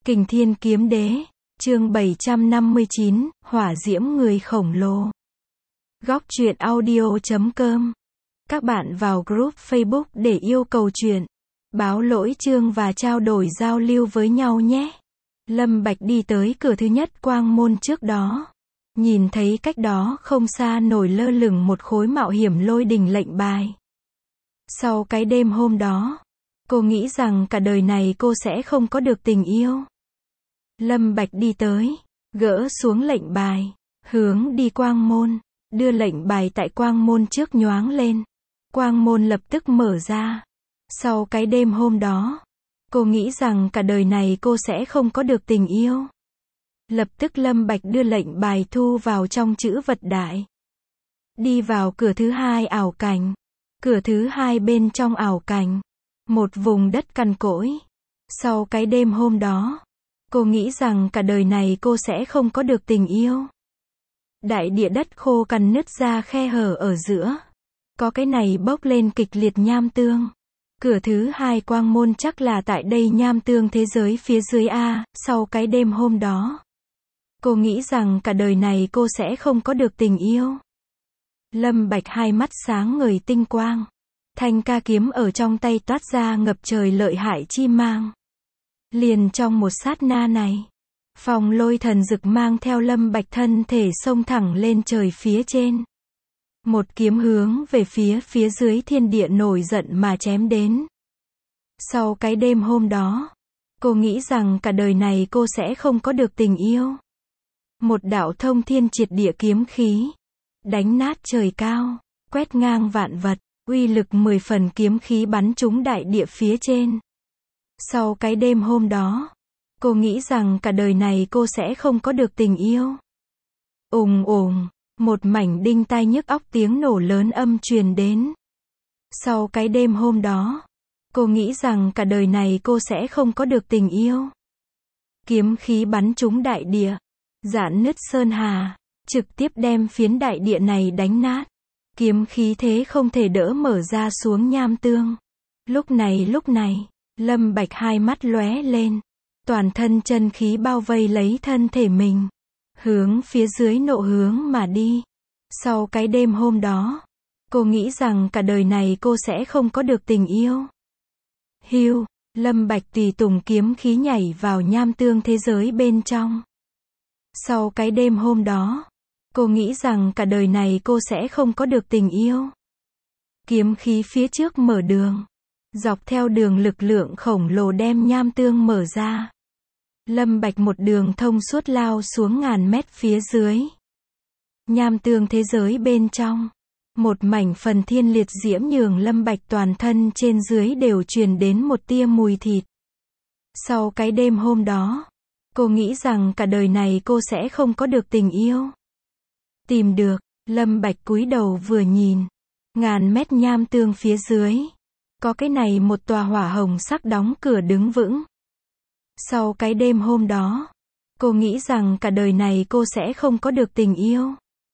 Kình Thiên Kiếm Đế, chương 759, Hỏa Diễm Người Khổng Lồ. Góc truyện audio.com. Các bạn vào group Facebook để yêu cầu truyện, báo lỗi chương và trao đổi giao lưu với nhau nhé. Lâm Bạch đi tới cửa thứ nhất quang môn trước đó. Nhìn thấy cách đó không xa nổi lơ lửng một khối mạo hiểm lôi đình lệnh bài. Sau cái đêm hôm đó, cô nghĩ rằng cả đời này cô sẽ không có được tình yêu. Lâm Bạch đi tới, gỡ xuống lệnh bài, hướng đi quang môn, đưa lệnh bài tại quang môn trước nhoáng lên. Quang môn lập tức mở ra. Sau cái đêm hôm đó, cô nghĩ rằng cả đời này cô sẽ không có được tình yêu. Lập tức Lâm Bạch đưa lệnh bài thu vào trong chữ vật đại. Đi vào cửa thứ hai ảo cảnh. Cửa thứ hai bên trong ảo cảnh. Một vùng đất cằn cỗi. Sau cái đêm hôm đó, cô nghĩ rằng cả đời này cô sẽ không có được tình yêu. Đại địa đất khô cằn nứt ra khe hở ở giữa. Có cái này bốc lên kịch liệt nham tương. Cửa thứ hai quang môn chắc là tại đây nham tương thế giới phía dưới A. Sau cái đêm hôm đó, cô nghĩ rằng cả đời này cô sẽ không có được tình yêu. Lâm Bạch hai mắt sáng ngời tinh quang. Thanh ca kiếm ở trong tay toát ra ngập trời lợi hại chi mang. Liền trong một sát na này, Phong Lôi Thần Dực mang theo Lâm Bạch thân thể xông thẳng lên trời phía trên. Một kiếm hướng về phía dưới thiên địa nổi giận mà chém đến. Sau cái đêm hôm đó, cô nghĩ rằng cả đời này cô sẽ không có được tình yêu. Một đạo thông thiên triệt địa kiếm khí, đánh nát trời cao, quét ngang vạn vật, uy lực 10 phần kiếm khí bắn trúng đại địa phía trên. Sau cái đêm hôm đó, cô nghĩ rằng cả đời này cô sẽ không có được tình yêu. Ùng ùng, một mảnh đinh tai nhức óc tiếng nổ lớn âm truyền đến. Sau cái đêm hôm đó, cô nghĩ rằng cả đời này cô sẽ không có được tình yêu. Kiếm khí bắn trúng đại địa, rạn nứt sơn hà, trực tiếp đem phiến đại địa này đánh nát. Kiếm khí thế không thể đỡ mở ra xuống nham tương. Lúc này, Lâm Bạch hai mắt lóe lên. Toàn thân chân khí bao vây lấy thân thể mình. Hướng phía dưới nộ hướng mà đi. Sau cái đêm hôm đó, cô nghĩ rằng cả đời này cô sẽ không có được tình yêu. Hưu, Lâm Bạch tùy tùng kiếm khí nhảy vào nham tương thế giới bên trong. Sau cái đêm hôm đó, cô nghĩ rằng cả đời này cô sẽ không có được tình yêu. Kiếm khí phía trước mở đường. Dọc theo đường lực lượng khổng lồ đem nham tương mở ra. Lâm Bạch một đường thông suốt lao xuống ngàn mét phía dưới. Nham tương thế giới bên trong. Một mảnh phần thiên liệt diễm nhường Lâm Bạch toàn thân trên dưới đều truyền đến một tia mùi thịt. Sau cái đêm hôm đó, cô nghĩ rằng cả đời này cô sẽ không có được tình yêu. Tìm được, Lâm Bạch cúi đầu vừa nhìn. Ngàn mét nham tương phía dưới. Có cái này một tòa hỏa hồng sắc đóng cửa đứng vững. Sau cái đêm hôm đó, cô nghĩ rằng cả đời này cô sẽ không có được tình yêu.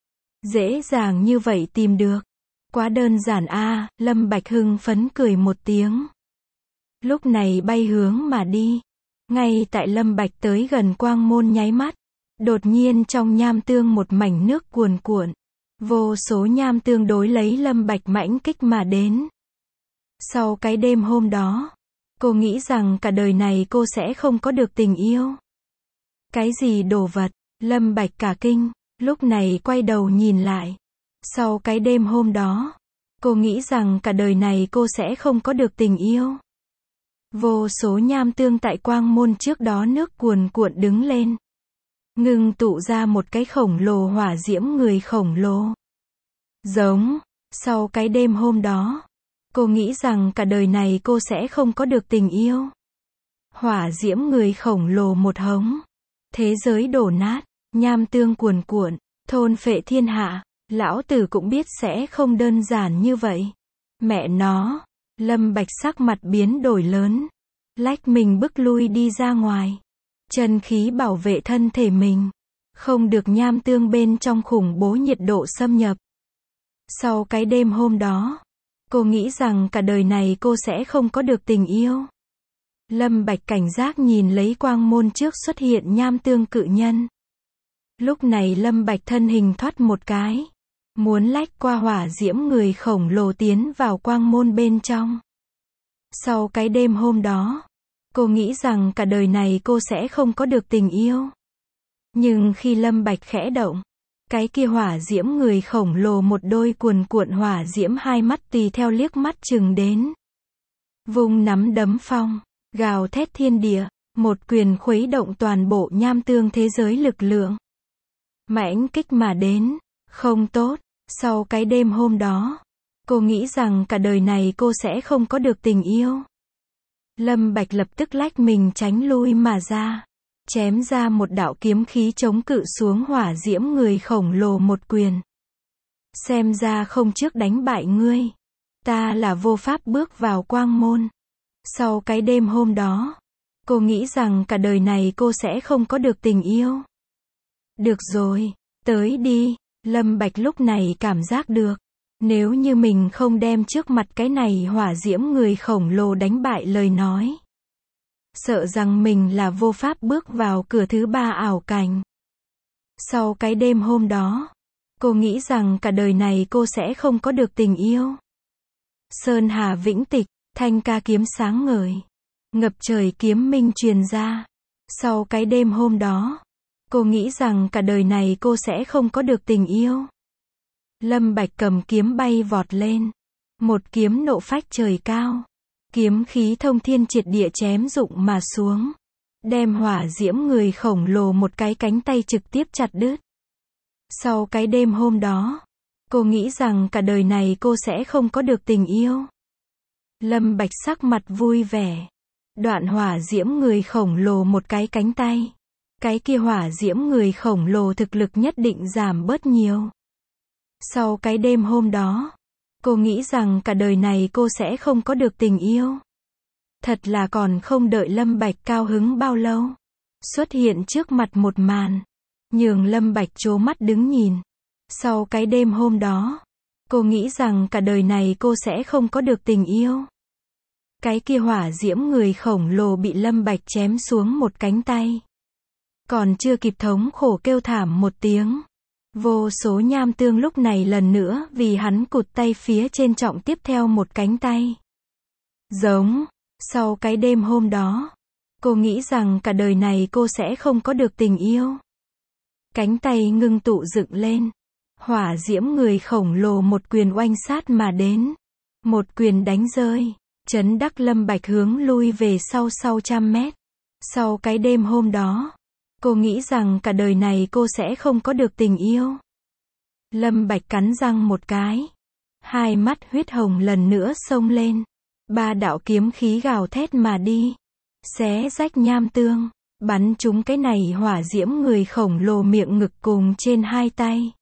Dễ dàng như vậy tìm được. Quá đơn giản a. Lâm Bạch hưng phấn cười một tiếng. Lúc này bay hướng mà đi. Ngay tại Lâm Bạch tới gần quang môn nháy mắt. Đột nhiên trong nham tương một mảnh nước cuồn cuộn. Vô số nham tương đối lấy Lâm Bạch mãnh kích mà đến. Sau cái đêm hôm đó, cô nghĩ rằng cả đời này cô sẽ không có được tình yêu. Cái gì đồ vật? Lâm Bạch cả kinh, lúc này quay đầu nhìn lại. Sau cái đêm hôm đó, cô nghĩ rằng cả đời này cô sẽ không có được tình yêu. Vô số nham tương tại quang môn trước đó nước cuồn cuộn đứng lên. Ngưng tụ ra một cái khổng lồ hỏa diễm người khổng lồ. Giống, sau cái đêm hôm đó, cô nghĩ rằng cả đời này cô sẽ không có được tình yêu. Hỏa diễm người khổng lồ một hống. Thế giới đổ nát, nham tương cuồn cuộn, thôn phệ thiên hạ. Lão tử cũng biết sẽ không đơn giản như vậy. Mẹ nó, Lâm Bạch sắc mặt biến đổi lớn. Lách mình bước lui đi ra ngoài. Chân khí bảo vệ thân thể mình. Không được nham tương bên trong khủng bố nhiệt độ xâm nhập. Sau cái đêm hôm đó, cô nghĩ rằng cả đời này cô sẽ không có được tình yêu. Lâm Bạch cảnh giác nhìn lấy quang môn trước xuất hiện nham tương cự nhân. Lúc này Lâm Bạch thân hình thoát một cái, muốn lách qua hỏa diễm người khổng lồ tiến vào quang môn bên trong. Sau cái đêm hôm đó, cô nghĩ rằng cả đời này cô sẽ không có được tình yêu. Nhưng khi Lâm Bạch khẽ động, cái kia hỏa diễm người khổng lồ một đôi cuồn cuộn hỏa diễm hai mắt tùy theo liếc mắt chừng đến. Vung nắm đấm phong, gào thét thiên địa, một quyền khuấy động toàn bộ nham tương thế giới lực lượng. Mãnh kích mà đến, không tốt, sau cái đêm hôm đó, cô nghĩ rằng cả đời này cô sẽ không có được tình yêu. Lâm Bạch lập tức lách mình tránh lui mà ra, chém ra một đạo kiếm khí chống cự xuống hỏa diễm người khổng lồ một quyền. Xem ra không trước đánh bại ngươi, ta là vô pháp bước vào quang môn. Sau cái đêm hôm đó, cô nghĩ rằng cả đời này cô sẽ không có được tình yêu. Được rồi, tới đi. Lâm Bạch lúc này cảm giác được, nếu như mình không đem trước mặt cái này hỏa diễm người khổng lồ đánh bại lời nói, sợ rằng mình là vô pháp bước vào cửa thứ ba ảo cảnh. Sau cái đêm hôm đó, cô nghĩ rằng cả đời này cô sẽ không có được tình yêu. Sơn hà vĩnh tịch, thanh ca kiếm sáng ngời, ngập trời kiếm minh truyền ra. Sau cái đêm hôm đó, cô nghĩ rằng cả đời này cô sẽ không có được tình yêu. Lâm Bạch cầm kiếm bay vọt lên, một kiếm nộ phách trời cao, kiếm khí thông thiên triệt địa chém rụng mà xuống, đem hỏa diễm người khổng lồ một cái cánh tay trực tiếp chặt đứt. Sau cái đêm hôm đó, cô nghĩ rằng cả đời này cô sẽ không có được tình yêu. Lâm Bạch sắc mặt vui vẻ, đoạn hỏa diễm người khổng lồ một cái cánh tay. Cái kia hỏa diễm người khổng lồ thực lực nhất định giảm bớt nhiều. Sau cái đêm hôm đó, cô nghĩ rằng cả đời này cô sẽ không có được tình yêu. Thật là còn không đợi Lâm Bạch cao hứng bao lâu, xuất hiện trước mặt một màn, nhường Lâm Bạch trố mắt đứng nhìn. Sau cái đêm hôm đó, cô nghĩ rằng cả đời này cô sẽ không có được tình yêu. Cái kia hỏa diễm người khổng lồ bị Lâm Bạch chém xuống một cánh tay. Còn chưa kịp thống khổ kêu thảm một tiếng, vô số nham tương lúc này lần nữa vì hắn cụt tay phía trên trọng tiếp theo một cánh tay. Giống, sau cái đêm hôm đó, cô nghĩ rằng cả đời này cô sẽ không có được tình yêu. Cánh tay ngưng tụ dựng lên, hỏa diễm người khổng lồ một quyền oanh sát mà đến. Một quyền đánh rơi, chấn đắc Lâm Bạch hướng lui về sau 100 mét. Sau cái đêm hôm đó, cô nghĩ rằng cả đời này cô sẽ không có được tình yêu. Lâm Bạch cắn răng một cái, hai mắt huyết hồng lần nữa xông lên. Ba đạo kiếm khí gào thét mà đi, xé rách nham tương, bắn trúng cái này hỏa diễm người khổng lồ miệng ngực cùng trên hai tay.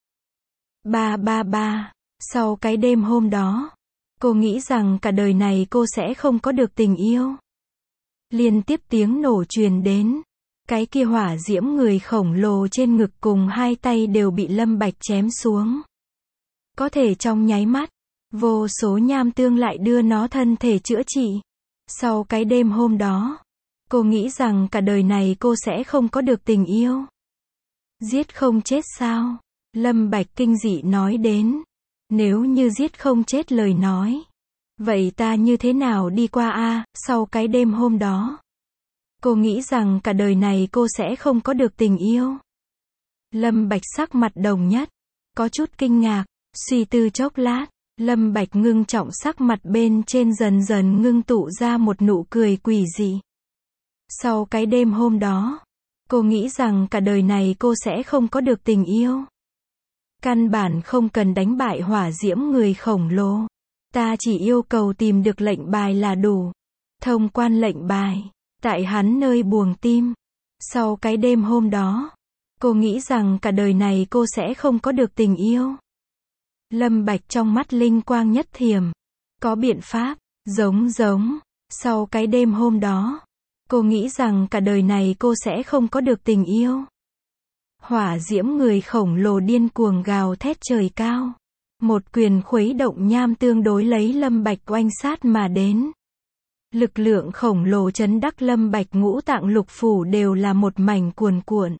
Ba. Sau cái đêm hôm đó, cô nghĩ rằng cả đời này cô sẽ không có được tình yêu. Liên tiếp tiếng nổ truyền đến. Cái kia hỏa diễm người khổng lồ trên ngực cùng hai tay đều bị Lâm Bạch chém xuống. Có thể trong nháy mắt, vô số nham tương lại đưa nó thân thể chữa trị. Sau cái đêm hôm đó, cô nghĩ rằng cả đời này cô sẽ không có được tình yêu. Giết không chết sao? Lâm Bạch kinh dị nói đến. Nếu như giết không chết lời nói, vậy ta như thế nào đi qua a? Sau cái đêm hôm đó, cô nghĩ rằng cả đời này cô sẽ không có được tình yêu. Lâm Bạch sắc mặt đồng nhất, có chút kinh ngạc, suy tư chốc lát, Lâm Bạch ngưng trọng sắc mặt bên trên dần dần ngưng tụ ra một nụ cười quỷ dị. Sau cái đêm hôm đó, cô nghĩ rằng cả đời này cô sẽ không có được tình yêu. Căn bản không cần đánh bại hỏa diễm người khổng lồ. Ta chỉ yêu cầu tìm được lệnh bài là đủ. Thông quan lệnh bài, tại hắn nơi buồng tim. Sau cái đêm hôm đó, cô nghĩ rằng cả đời này cô sẽ không có được tình yêu. Lâm Bạch trong mắt linh quang nhất thiểm. Có biện pháp, giống. Sau cái đêm hôm đó, cô nghĩ rằng cả đời này cô sẽ không có được tình yêu. Hỏa diễm người khổng lồ điên cuồng gào thét trời cao. Một quyền khuấy động nham tương đối lấy Lâm Bạch oanh sát mà đến. Lực lượng khổng lồ chấn đắc Lâm Bạch ngũ tạng lục phủ đều là một mảnh cuồn cuộn.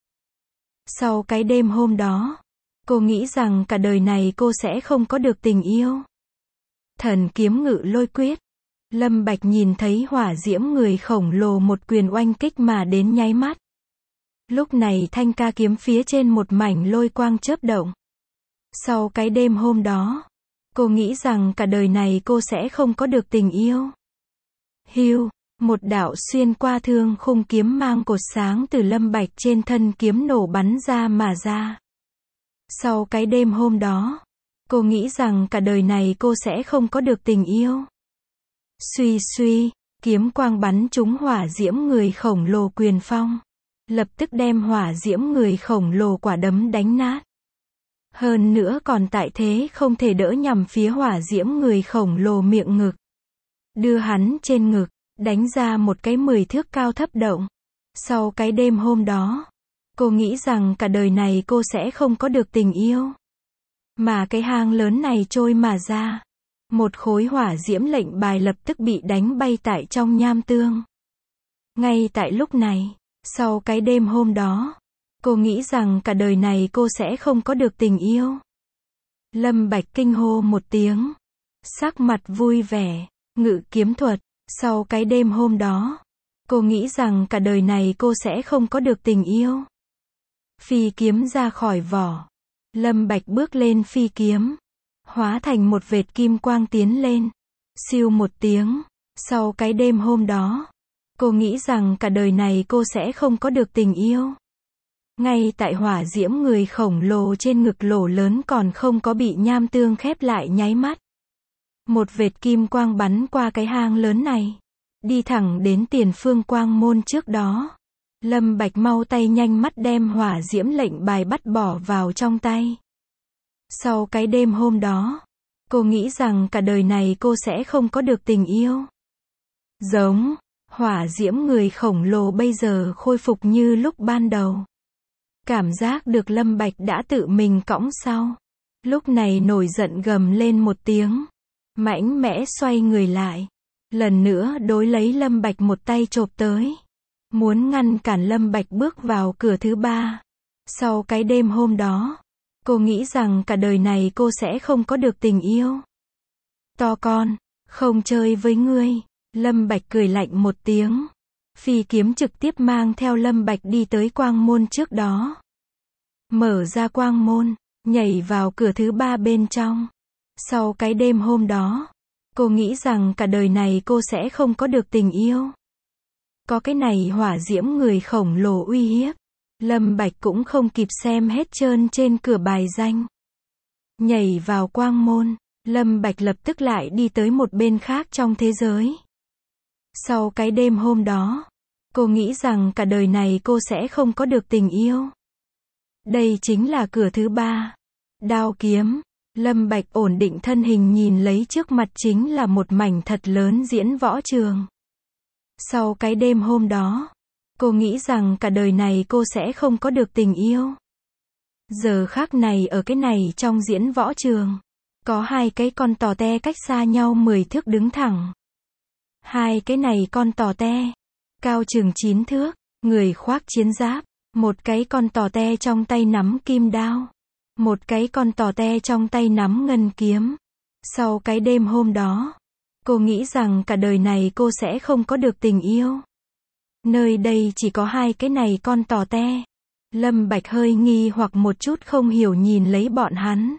Sau cái đêm hôm đó, cô nghĩ rằng cả đời này cô sẽ không có được tình yêu. Thần kiếm ngự lôi quyết. Lâm Bạch nhìn thấy hỏa diễm người khổng lồ một quyền oanh kích mà đến nháy mắt. Lúc này thanh ca kiếm phía trên một mảnh lôi quang chớp động. Sau cái đêm hôm đó, cô nghĩ rằng cả đời này cô sẽ không có được tình yêu. Hưu, một đạo xuyên qua thương khung kiếm mang cột sáng từ Lâm Bạch trên thân kiếm nổ bắn ra mà ra. Sau cái đêm hôm đó, cô nghĩ rằng cả đời này cô sẽ không có được tình yêu. Suy suy, kiếm quang bắn trúng hỏa diễm người khổng lồ quyền phong. Lập tức đem hỏa diễm người khổng lồ quả đấm đánh nát. Hơn nữa còn tại thế không thể đỡ nhằm phía hỏa diễm người khổng lồ miệng ngực. Đưa hắn trên ngực, đánh ra một cái 10 thước cao thấp động. Sau cái đêm hôm đó, cô nghĩ rằng cả đời này cô sẽ không có được tình yêu. Mà cái hang lớn này trôi mà ra. Một khối hỏa diễm lệnh bài lập tức bị đánh bay tại trong nham tương. Ngay tại lúc này, sau cái đêm hôm đó, cô nghĩ rằng cả đời này cô sẽ không có được tình yêu. Lâm Bạch kinh hô một tiếng. Sắc mặt vui vẻ, ngự kiếm thuật. Sau cái đêm hôm đó, cô nghĩ rằng cả đời này cô sẽ không có được tình yêu. Phi kiếm ra khỏi vỏ. Lâm Bạch bước lên phi kiếm. Hóa thành một vệt kim quang tiến lên. Siêu một tiếng. Sau cái đêm hôm đó, cô nghĩ rằng cả đời này cô sẽ không có được tình yêu. Ngay tại hỏa diễm người khổng lồ trên ngực lỗ lớn còn không có bị nham tương khép lại nháy mắt. Một vệt kim quang bắn qua cái hang lớn này. Đi thẳng đến tiền phương quang môn trước đó. Lâm Bạch mau tay nhanh mắt đem hỏa diễm lệnh bài bắt bỏ vào trong tay. Sau cái đêm hôm đó, cô nghĩ rằng cả đời này cô sẽ không có được tình yêu. Giống, hỏa diễm người khổng lồ bây giờ khôi phục như lúc ban đầu. Cảm giác được Lâm Bạch đã tự mình cõng sau. Lúc này nổi giận gầm lên một tiếng. Mãnh mẽ xoay người lại. Lần nữa đối lấy Lâm Bạch một tay chộp tới. Muốn ngăn cản Lâm Bạch bước vào cửa thứ ba. Sau cái đêm hôm đó, cô nghĩ rằng cả đời này cô sẽ không có được tình yêu. To con, không chơi với ngươi. Lâm Bạch cười lạnh một tiếng. Phi kiếm trực tiếp mang theo Lâm Bạch đi tới quang môn trước đó. Mở ra quang môn, nhảy vào cửa thứ ba bên trong. Sau cái đêm hôm đó, cô nghĩ rằng cả đời này cô sẽ không có được tình yêu. Có cái này hỏa diễm người khổng lồ uy hiếp. Lâm Bạch cũng không kịp xem hết trơn trên cửa bài danh. Nhảy vào quang môn, Lâm Bạch lập tức lại đi tới một bên khác trong thế giới. Sau cái đêm hôm đó, cô nghĩ rằng cả đời này cô sẽ không có được tình yêu. Đây chính là cửa thứ ba. Đao kiếm. Lâm Bạch ổn định thân hình nhìn lấy trước mặt chính là một mảnh thật lớn diễn võ trường. Sau cái đêm hôm đó, cô nghĩ rằng cả đời này cô sẽ không có được tình yêu. Giờ khắc này ở cái này trong diễn võ trường, có hai cái con tò te cách xa nhau 10 thước đứng thẳng. Hai cái này con tò te, cao chừng 9 thước, người khoác chiến giáp, một cái con tò te trong tay nắm kim đao, một cái con tò te trong tay nắm ngân kiếm. Sau cái đêm hôm đó, cô nghĩ rằng cả đời này cô sẽ không có được tình yêu. Nơi đây chỉ có hai cái này con tò te. Lâm Bạch hơi nghi hoặc một chút không hiểu nhìn lấy bọn hắn.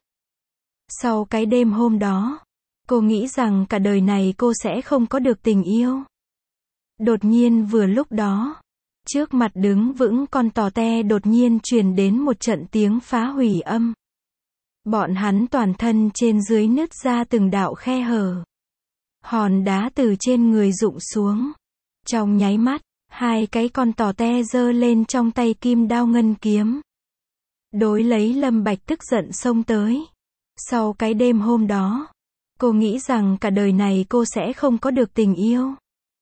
Sau cái đêm hôm đó, cô nghĩ rằng cả đời này cô sẽ không có được tình yêu. Đột nhiên vừa lúc đó, trước mặt đứng vững con tò te đột nhiên truyền đến một trận tiếng phá hủy âm. Bọn hắn toàn thân trên dưới nứt ra từng đạo khe hở. Hòn đá từ trên người rụng xuống. Trong nháy mắt, hai cái con tò te giơ lên trong tay kim đao ngân kiếm. Đối lấy Lâm Bạch tức giận xông tới. Sau cái đêm hôm đó, cô nghĩ rằng cả đời này cô sẽ không có được tình yêu.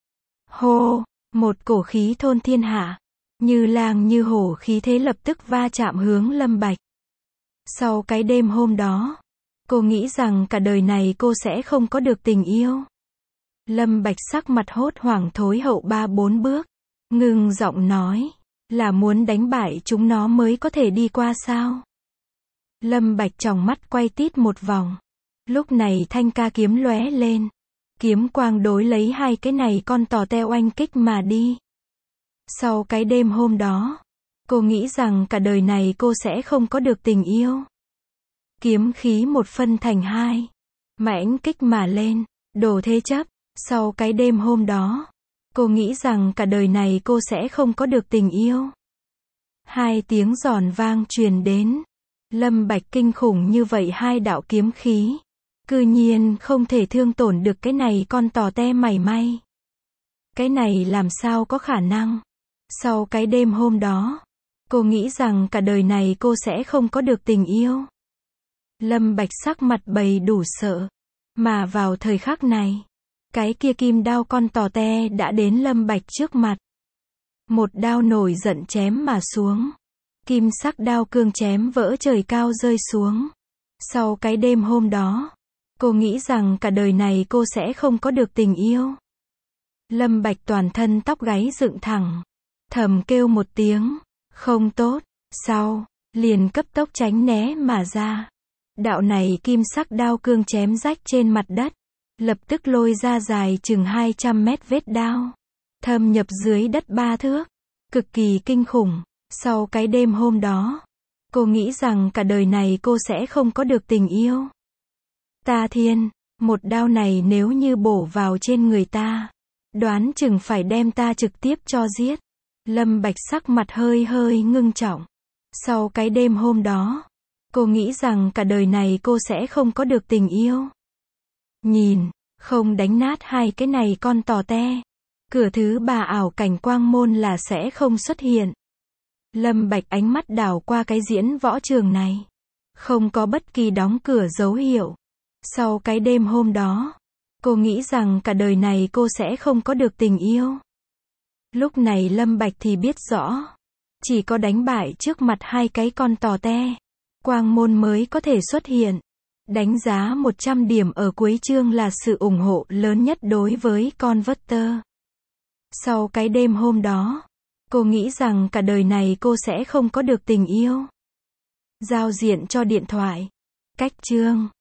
Hô, một cổ khí thôn thiên hạ, như lang như hổ khí thế lập tức va chạm hướng Lâm Bạch. Sau cái đêm hôm đó, cô nghĩ rằng cả đời này cô sẽ không có được tình yêu. Lâm Bạch sắc mặt hốt hoảng thối hậu 3-4 bước, ngưng giọng nói, là muốn đánh bại chúng nó mới có thể đi qua sao? Lâm Bạch tròng mắt quay tít một vòng. Lúc này thanh ca kiếm lóe lên. Kiếm quang đối lấy hai cái này con tò te oanh kích mà đi. Sau cái đêm hôm đó, cô nghĩ rằng cả đời này cô sẽ không có được tình yêu. Kiếm khí một phân thành hai, mãnh kích mà lên, đổ thế chấp. Sau cái đêm hôm đó, cô nghĩ rằng cả đời này cô sẽ không có được tình yêu. Hai tiếng giòn vang truyền đến. Lâm Bạch kinh khủng như vậy hai đạo kiếm khí, cư nhiên không thể thương tổn được cái này con tò te mảy may. Cái này làm sao có khả năng? Sau cái đêm hôm đó, cô nghĩ rằng cả đời này cô sẽ không có được tình yêu. Lâm Bạch sắc mặt bầy đủ sợ. Mà vào thời khắc này, cái kia kim đao con tò te đã đến Lâm Bạch trước mặt. Một đao nổi giận chém mà xuống. Kim sắc đao cương chém vỡ trời cao rơi xuống. Sau cái đêm hôm đó, cô nghĩ rằng cả đời này cô sẽ không có được tình yêu. Lâm Bạch toàn thân tóc gáy dựng thẳng, thầm kêu một tiếng, không tốt, sau, liền cấp tốc tránh né mà ra. Đạo này kim sắc đao cương chém rách trên mặt đất, lập tức lôi ra dài chừng 200 mét vết đao, thâm nhập dưới đất 3 thước, cực kỳ kinh khủng. Sau cái đêm hôm đó, cô nghĩ rằng cả đời này cô sẽ không có được tình yêu. Ta thiên, một đao này nếu như bổ vào trên người ta, đoán chừng phải đem ta trực tiếp cho giết. Lâm Bạch sắc mặt hơi hơi ngưng trọng. Sau cái đêm hôm đó, cô nghĩ rằng cả đời này cô sẽ không có được tình yêu. Nhìn, không đánh nát hai cái này con tò te, cửa thứ ba ảo cảnh quang môn là sẽ không xuất hiện. Lâm Bạch ánh mắt đảo qua cái diễn võ trường này, không có bất kỳ đóng cửa dấu hiệu. Sau cái đêm hôm đó, cô nghĩ rằng cả đời này cô sẽ không có được tình yêu. Lúc này Lâm Bạch thì biết rõ, chỉ có đánh bại trước mặt hai cái con tò te, quang môn mới có thể xuất hiện. Đánh giá 100 điểm ở cuối chương là sự ủng hộ lớn nhất đối với Converter. Sau cái đêm hôm đó, cô nghĩ rằng cả đời này cô sẽ không có được tình yêu. Giao diện cho điện thoại. Cách chương